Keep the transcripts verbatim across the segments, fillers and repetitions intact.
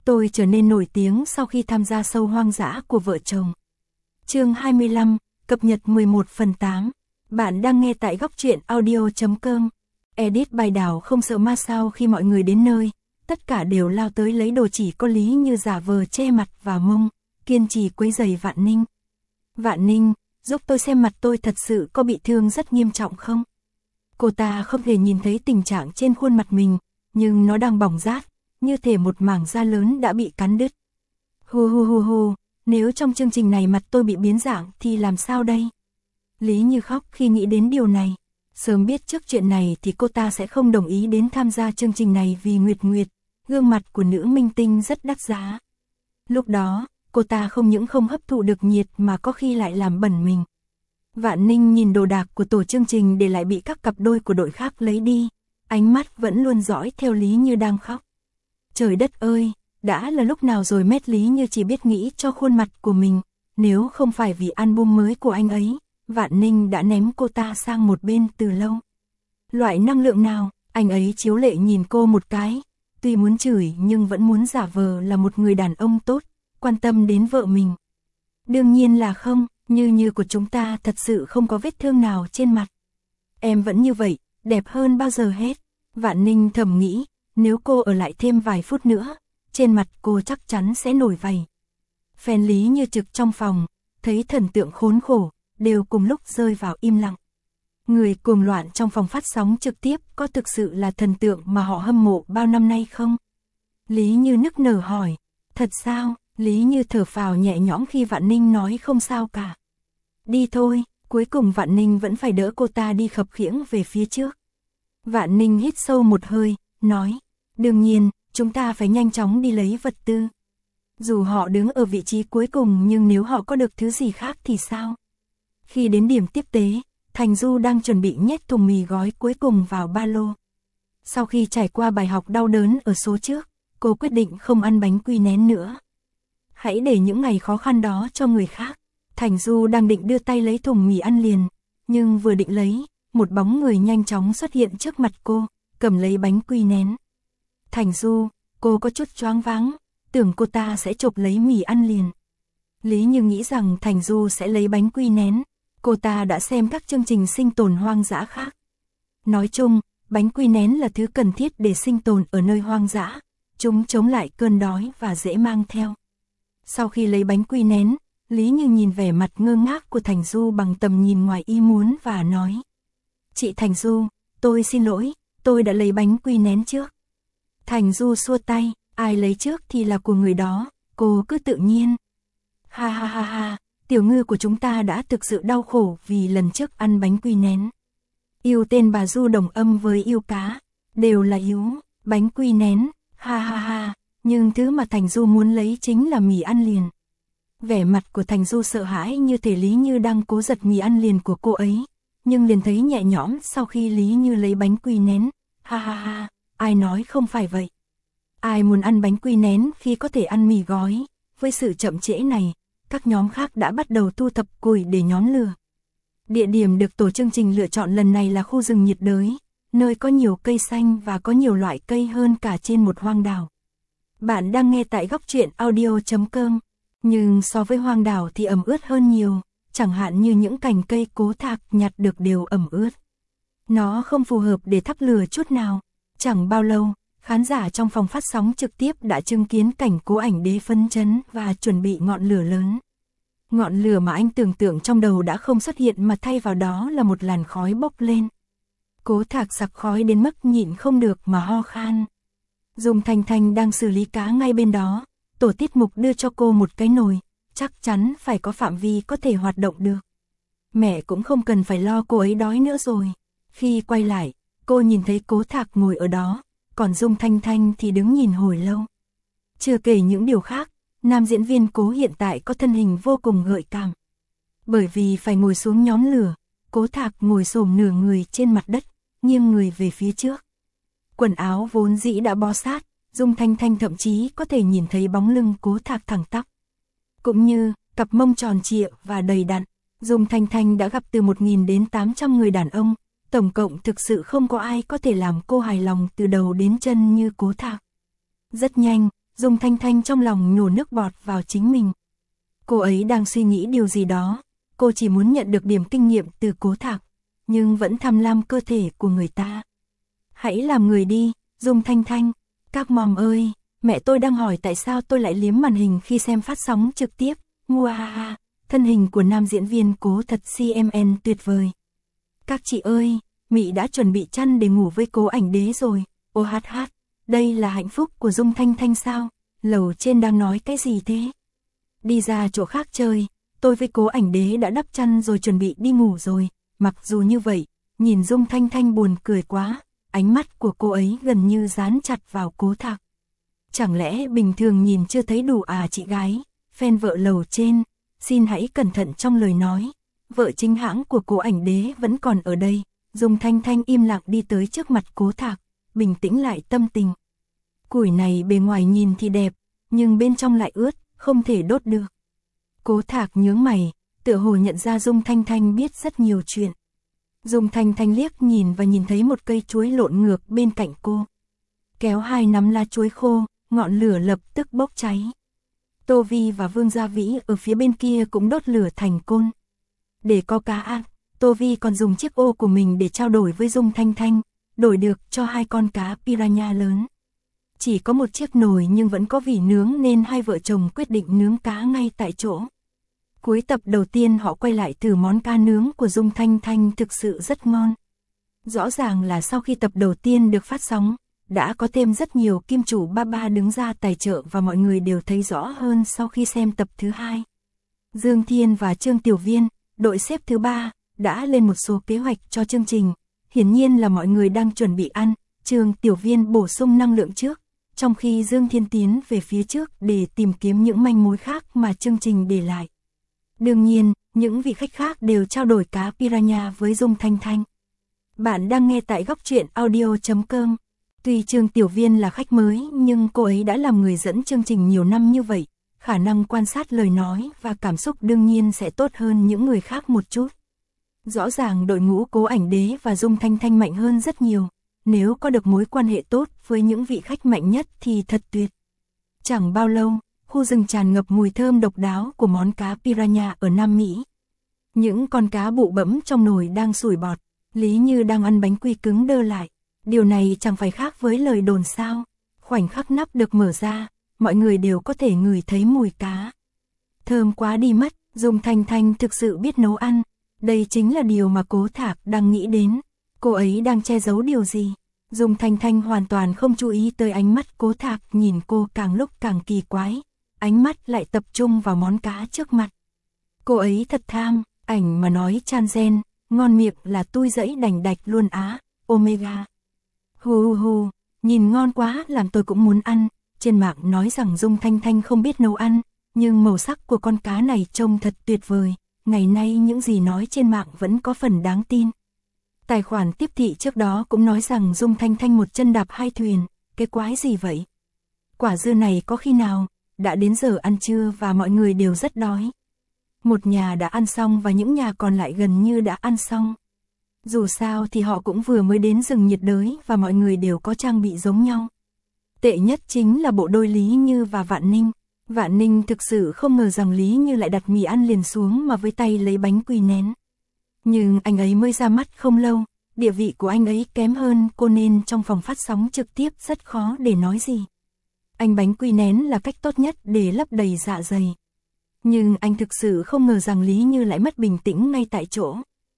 Tôi trở nên nổi tiếng sau khi tham gia show hoang dã của vợ chồng. Chương hai mươi lăm, cập nhật mười một phần tám. Bạn đang nghe tại góc truyện audio chấm com. Edit bài đảo không sợ ma sao khi mọi người đến nơi, tất cả đều lao tới lấy đồ, chỉ có Lý Như giả vờ che mặt và mông, kiên trì quấy rầy Vạn Ninh. Vạn Ninh, giúp tôi xem mặt tôi thật sự có bị thương rất nghiêm trọng không? Cô ta không thể nhìn thấy tình trạng trên khuôn mặt mình, nhưng nó đang bỏng rát, như thể một mảng da lớn đã bị cắn đứt. Hu hu hu hu, nếu trong chương trình này mặt tôi bị biến dạng thì làm sao đây? Lý Như khóc khi nghĩ đến điều này. Sớm biết trước chuyện này thì cô ta sẽ không đồng ý đến tham gia chương trình này vì Nguyệt Nguyệt, gương mặt của nữ minh tinh rất đắt giá. Lúc đó, cô ta không những không hấp thụ được nhiệt mà có khi lại làm bẩn mình. Vạn Ninh nhìn đồ đạc của tổ chương trình để lại bị các cặp đôi của đội khác lấy đi, ánh mắt vẫn luôn dõi theo Lý Như đang khóc. Trời đất ơi, đã là lúc nào rồi mét Lý Như chỉ biết nghĩ cho khuôn mặt của mình, nếu không phải vì album mới của anh ấy, Vạn Ninh đã ném cô ta sang một bên từ lâu. Loại năng lượng nào, anh ấy chiếu lệ nhìn cô một cái, tuy muốn chửi nhưng vẫn muốn giả vờ là một người đàn ông tốt, quan tâm đến vợ mình. Đương nhiên là không, Như Như của chúng ta thật sự không có vết thương nào trên mặt. Em vẫn như vậy, đẹp hơn bao giờ hết. Vạn Ninh thầm nghĩ, nếu cô ở lại thêm vài phút nữa, trên mặt cô chắc chắn sẽ nổi vảy. Fan Lý Như trực trong phòng, thấy thần tượng khốn khổ, đều cùng lúc rơi vào im lặng. Người cuồng loạn trong phòng phát sóng trực tiếp có thực sự là thần tượng mà họ hâm mộ bao năm nay không? Lý Như nức nở hỏi, thật sao? Lý Như thở phào nhẹ nhõm khi Vạn Ninh nói không sao cả. Đi thôi, cuối cùng Vạn Ninh vẫn phải đỡ cô ta đi khập khiễng về phía trước. Vạn Ninh hít sâu một hơi, nói, đương nhiên, chúng ta phải nhanh chóng đi lấy vật tư. Dù họ đứng ở vị trí cuối cùng nhưng nếu họ có được thứ gì khác thì sao? Khi đến điểm tiếp tế, Thành Du đang chuẩn bị nhét thùng mì gói cuối cùng vào ba lô. Sau khi trải qua bài học đau đớn ở số trước, cô quyết định không ăn bánh quy nén nữa. Hãy để những ngày khó khăn đó cho người khác. Thành Du đang định đưa tay lấy thùng mì ăn liền, nhưng vừa định lấy, một bóng người nhanh chóng xuất hiện trước mặt cô, cầm lấy bánh quy nén. Thành Du, cô có chút choáng váng, tưởng cô ta sẽ chộp lấy mì ăn liền. Lý Như nghĩ rằng Thành Du sẽ lấy bánh quy nén, cô ta đã xem các chương trình sinh tồn hoang dã khác. Nói chung, bánh quy nén là thứ cần thiết để sinh tồn ở nơi hoang dã, chúng chống lại cơn đói và dễ mang theo. Sau khi lấy bánh quy nén, Lý Như nhìn vẻ mặt ngơ ngác của Thành Du bằng tầm nhìn ngoài ý muốn và nói, chị Thành Du, tôi xin lỗi, tôi đã lấy bánh quy nén trước. Thành Du xua tay, ai lấy trước thì là của người đó, cô cứ tự nhiên. Ha ha ha ha, tiểu ngư của chúng ta đã thực sự đau khổ vì lần trước ăn bánh quy nén. Yêu tên bà Du đồng âm với yêu cá, đều là yêu, bánh quy nén, ha ha ha, nhưng thứ mà Thành Du muốn lấy chính là mì ăn liền. Vẻ mặt của Thành Du sợ hãi như thể Lý Như đang cố giật mì ăn liền của cô ấy, nhưng liền thấy nhẹ nhõm sau khi Lý Như lấy bánh quy nén, ha ha ha, ai nói không phải vậy. Ai muốn ăn bánh quy nén khi có thể ăn mì gói, với sự chậm trễ này, các nhóm khác đã bắt đầu thu thập củi để nhóm lửa. Địa điểm được tổ chương trình lựa chọn lần này là khu rừng nhiệt đới, nơi có nhiều cây xanh và có nhiều loại cây hơn cả trên một hoang đảo. Bạn đang nghe tại góc truyện audio chấm com, nhưng so với hoang đảo thì ẩm ướt hơn nhiều, chẳng hạn như những cành cây cố thạc nhặt được đều ẩm ướt. Nó không phù hợp để thắp lửa chút nào. Chẳng bao lâu, khán giả trong phòng phát sóng trực tiếp đã chứng kiến cảnh Cố Ảnh Đế phấn chấn và chuẩn bị ngọn lửa lớn. Ngọn lửa mà anh tưởng tượng trong đầu đã không xuất hiện mà thay vào đó là một làn khói bốc lên. Cố Thạc sặc khói đến mức nhịn không được mà ho khan. Dung Thanh Thanh đang xử lý cá ngay bên đó, tổ tiết mục đưa cho cô một cái nồi, chắc chắn phải có phạm vi có thể hoạt động được. Mẹ cũng không cần phải lo cô ấy đói nữa rồi. Khi quay lại, cô nhìn thấy Cố Thạc ngồi ở đó, còn Dung Thanh Thanh thì đứng nhìn hồi lâu. Chưa kể những điều khác, nam diễn viên Cố hiện tại có thân hình vô cùng gợi cảm. Bởi vì phải ngồi xuống nhóm lửa, Cố Thạc ngồi xổm nửa người trên mặt đất, nghiêng người về phía trước. Quần áo vốn dĩ đã bó sát, Dung Thanh Thanh thậm chí có thể nhìn thấy bóng lưng Cố Thạc thẳng tắp. Cũng như, cặp mông tròn trịa và đầy đặn, Dung Thanh Thanh đã gặp từ một nghìn đến tám trăm người đàn ông, tổng cộng thực sự không có ai có thể làm cô hài lòng từ đầu đến chân như Cố Thạc. Rất nhanh, Dung Thanh Thanh trong lòng nhổ nước bọt vào chính mình. Cô ấy đang suy nghĩ điều gì đó, cô chỉ muốn nhận được điểm kinh nghiệm từ Cố Thạc, nhưng vẫn tham lam cơ thể của người ta. Hãy làm người đi, Dung Thanh Thanh. Các mòm ơi, mẹ tôi đang hỏi tại sao tôi lại liếm màn hình khi xem phát sóng trực tiếp. Ngoa, thân hình của nam diễn viên Cố thật xê em en tuyệt vời. Các chị ơi, Mị đã chuẩn bị chăn để ngủ với Cố Ảnh Đế rồi. Ô hát hát, đây là hạnh phúc của Dung Thanh Thanh sao? Lầu trên đang nói cái gì thế? Đi ra chỗ khác chơi, tôi với Cố Ảnh Đế đã đắp chăn rồi chuẩn bị đi ngủ rồi. Mặc dù như vậy, nhìn Dung Thanh Thanh buồn cười quá, ánh mắt của cô ấy gần như dán chặt vào Cố Thạc. Chẳng lẽ bình thường nhìn chưa thấy đủ à chị gái? Fan vợ lầu trên, xin hãy cẩn thận trong lời nói. Vợ chính hãng của Cố Ảnh Đế vẫn còn ở đây. Dung Thanh Thanh im lặng đi tới trước mặt Cố Thạc, bình tĩnh lại tâm tình. Củi này bề ngoài nhìn thì đẹp, nhưng bên trong lại ướt, không thể đốt được. Cố Thạc nhướng mày, tựa hồ nhận ra Dung Thanh Thanh biết rất nhiều chuyện. Dung Thanh Thanh liếc nhìn và nhìn thấy một cây chuối lộn ngược bên cạnh cô. Kéo hai nắm lá chuối khô, ngọn lửa lập tức bốc cháy. Tô Vi và Vương Gia Vĩ ở phía bên kia cũng đốt lửa thành côn. Để có cá ăn, Tô Vi còn dùng chiếc ô của mình để trao đổi với Dung Thanh Thanh, đổi được cho hai con cá piranha lớn. Chỉ có một chiếc nồi nhưng vẫn có vỉ nướng nên hai vợ chồng quyết định nướng cá ngay tại chỗ. Cuối tập đầu tiên họ quay lại thử món cá nướng của Dung Thanh Thanh thực sự rất ngon. Rõ ràng là sau khi tập đầu tiên được phát sóng, đã có thêm rất nhiều kim chủ ba ba đứng ra tài trợ và mọi người đều thấy rõ hơn sau khi xem tập thứ hai. Dương Thiên và Trương Tiểu Viên, đội xếp thứ ba, đã lên một số kế hoạch cho chương trình. Hiển nhiên là mọi người đang chuẩn bị ăn, Trương Tiểu Viên bổ sung năng lượng trước, trong khi Dương Thiên tiến về phía trước để tìm kiếm những manh mối khác mà chương trình để lại. Đương nhiên, những vị khách khác đều trao đổi cá piranha với Dung Thanh Thanh. Bạn đang nghe tại góc truyện audio chấm com. Tuy Trương Tiểu Viên là khách mới nhưng cô ấy đã làm người dẫn chương trình nhiều năm như vậy, khả năng quan sát lời nói và cảm xúc đương nhiên sẽ tốt hơn những người khác một chút. Rõ ràng đội ngũ Cố Ảnh Đế và Dung Thanh Thanh mạnh hơn rất nhiều, nếu có được mối quan hệ tốt với những vị khách mạnh nhất thì thật tuyệt. Chẳng bao lâu, khu rừng tràn ngập mùi thơm độc đáo của món cá piranha ở Nam Mỹ. Những con cá bụ bẫm trong nồi đang sủi bọt, Lý Như đang ăn bánh quy cứng đơ lại. Điều này chẳng phải khác với lời đồn sao. Khoảnh khắc nắp được mở ra, mọi người đều có thể ngửi thấy mùi cá. Thơm quá đi mất, Dung Thanh Thanh thực sự biết nấu ăn. Đây chính là điều mà Cố Thạc đang nghĩ đến. Cô ấy đang che giấu điều gì? Dung Thanh Thanh hoàn toàn không chú ý tới ánh mắt Cố Thạc nhìn cô càng lúc càng kỳ quái. Ánh mắt lại tập trung vào món cá trước mặt. Cô ấy thật tham, ảnh mà nói chan gen, ngon miệng là tui dẫy đành đạch luôn á, omega. Hù hù hù, nhìn ngon quá làm tôi cũng muốn ăn. Trên mạng nói rằng Dung Thanh Thanh không biết nấu ăn, nhưng màu sắc của con cá này trông thật tuyệt vời. Ngày nay những gì nói trên mạng vẫn có phần đáng tin. Tài khoản tiếp thị trước đó cũng nói rằng Dung Thanh Thanh một chân đạp hai thuyền, cái quái gì vậy? Quả dưa này có khi nào? Đã đến giờ ăn trưa và mọi người đều rất đói. Một nhà đã ăn xong và những nhà còn lại gần như đã ăn xong. Dù sao thì họ cũng vừa mới đến rừng nhiệt đới và mọi người đều có trang bị giống nhau. Tệ nhất chính là bộ đôi Lý Như và Vạn Ninh. Vạn Ninh thực sự không ngờ rằng Lý Như lại đặt mì ăn liền xuống mà với tay lấy bánh quy nén. Nhưng anh ấy mới ra mắt không lâu, địa vị của anh ấy kém hơn cô nên trong phòng phát sóng trực tiếp rất khó để nói gì. Anh bánh quy nén là cách tốt nhất để lấp đầy dạ dày. Nhưng anh thực sự không ngờ rằng Lý Như lại mất bình tĩnh ngay tại chỗ.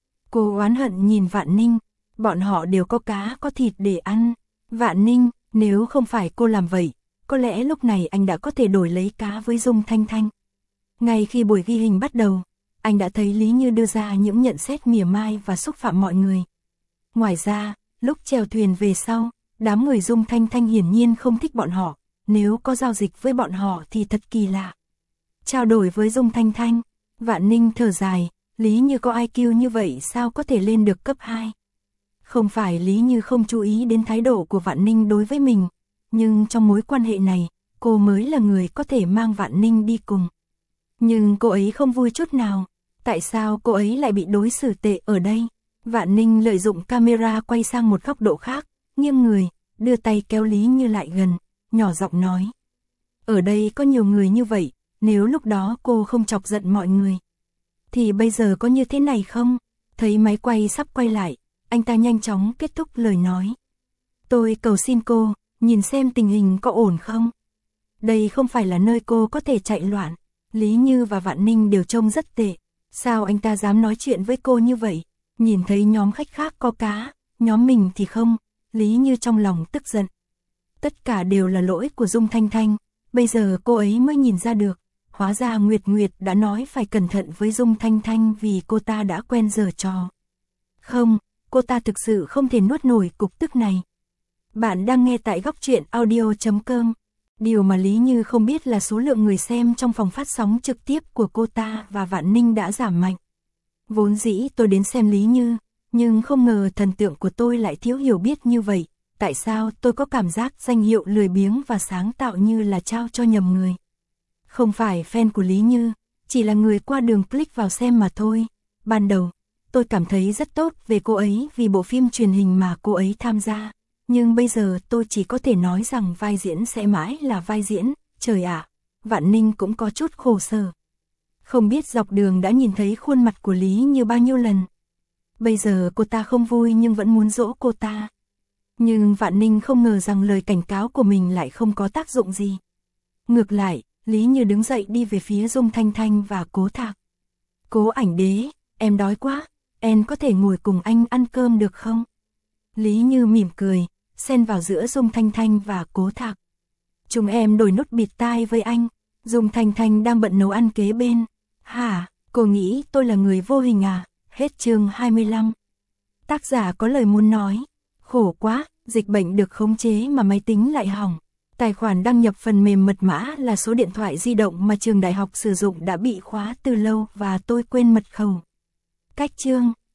Cô oán hận nhìn Vạn Ninh, bọn họ đều có cá có thịt để ăn. Vạn Ninh, nếu không phải cô làm vậy, có lẽ lúc này anh đã có thể đổi lấy cá với Dung Thanh Thanh. Ngay khi buổi ghi hình bắt đầu, anh đã thấy Lý Như đưa ra những nhận xét mỉa mai và xúc phạm mọi người. Ngoài ra, lúc chèo thuyền về sau, đám người Dung Thanh Thanh hiển nhiên không thích bọn họ, nếu có giao dịch với bọn họ thì thật kỳ lạ. Trao đổi với Dung Thanh Thanh, Vạn Ninh thở dài, Lý Như có i kiu như vậy sao có thể lên được cấp hai? Không phải Lý Như không chú ý đến thái độ của Vạn Ninh đối với mình, nhưng trong mối quan hệ này, cô mới là người có thể mang Vạn Ninh đi cùng. Nhưng cô ấy không vui chút nào, tại sao cô ấy lại bị đối xử tệ ở đây? Vạn Ninh lợi dụng camera quay sang một góc độ khác, nghiêng người, đưa tay kéo Lý Như lại gần, nhỏ giọng nói. Ở đây có nhiều người như vậy, nếu lúc đó cô không chọc giận mọi người, thì bây giờ có như thế này không? Thấy máy quay sắp quay lại, anh ta nhanh chóng kết thúc lời nói. Tôi cầu xin cô, nhìn xem tình hình có ổn không? Đây không phải là nơi cô có thể chạy loạn. Lý Như và Vạn Ninh đều trông rất tệ. Sao anh ta dám nói chuyện với cô như vậy? Nhìn thấy nhóm khách khác có cá, nhóm mình thì không. Lý Như trong lòng tức giận. Tất cả đều là lỗi của Dung Thanh Thanh. Bây giờ cô ấy mới nhìn ra được. Hóa ra Nguyệt Nguyệt đã nói phải cẩn thận với Dung Thanh Thanh vì cô ta đã quen giở trò. Không, cô ta thực sự không thể nuốt nổi cục tức này. Bạn đang nghe tại góc truyện audio chấm com. Điều mà Lý Như không biết là số lượng người xem trong phòng phát sóng trực tiếp của cô ta và Vạn Ninh đã giảm mạnh. Vốn dĩ tôi đến xem Lý Như, nhưng không ngờ thần tượng của tôi lại thiếu hiểu biết như vậy. Tại sao tôi có cảm giác danh hiệu lười biếng và sáng tạo như là trao cho nhầm người? Không phải fan của Lý Như, chỉ là người qua đường click vào xem mà thôi. Ban đầu, tôi cảm thấy rất tốt về cô ấy vì bộ phim truyền hình mà cô ấy tham gia. Nhưng bây giờ tôi chỉ có thể nói rằng vai diễn sẽ mãi là vai diễn, trời ạ, Vạn Ninh cũng có chút khổ sở. Không biết dọc đường đã nhìn thấy khuôn mặt của Lý Như bao nhiêu lần. Bây giờ cô ta không vui nhưng vẫn muốn dỗ cô ta. Nhưng Vạn Ninh không ngờ rằng lời cảnh cáo của mình lại không có tác dụng gì. Ngược lại, Lý Như đứng dậy đi về phía Dung Thanh Thanh và Cố Thạc. Cố Ảnh Đế, em đói quá, em có thể ngồi cùng anh ăn cơm được không? Lý Như mỉm cười, xen vào giữa Dung Thanh Thanh và Cố Thạc. Chúng em đổi nút bịt tai với anh. Dung Thanh Thanh đang bận nấu ăn kế bên. Hả, cô nghĩ tôi là người vô hình à? Hết chương hai mươi lăm. Tác giả có lời muốn nói. Khổ quá, dịch bệnh được khống chế mà máy tính lại hỏng. Tài khoản đăng nhập phần mềm mật mã là số điện thoại di động mà trường đại học sử dụng đã bị khóa từ lâu và tôi quên mật khẩu. Cách chương.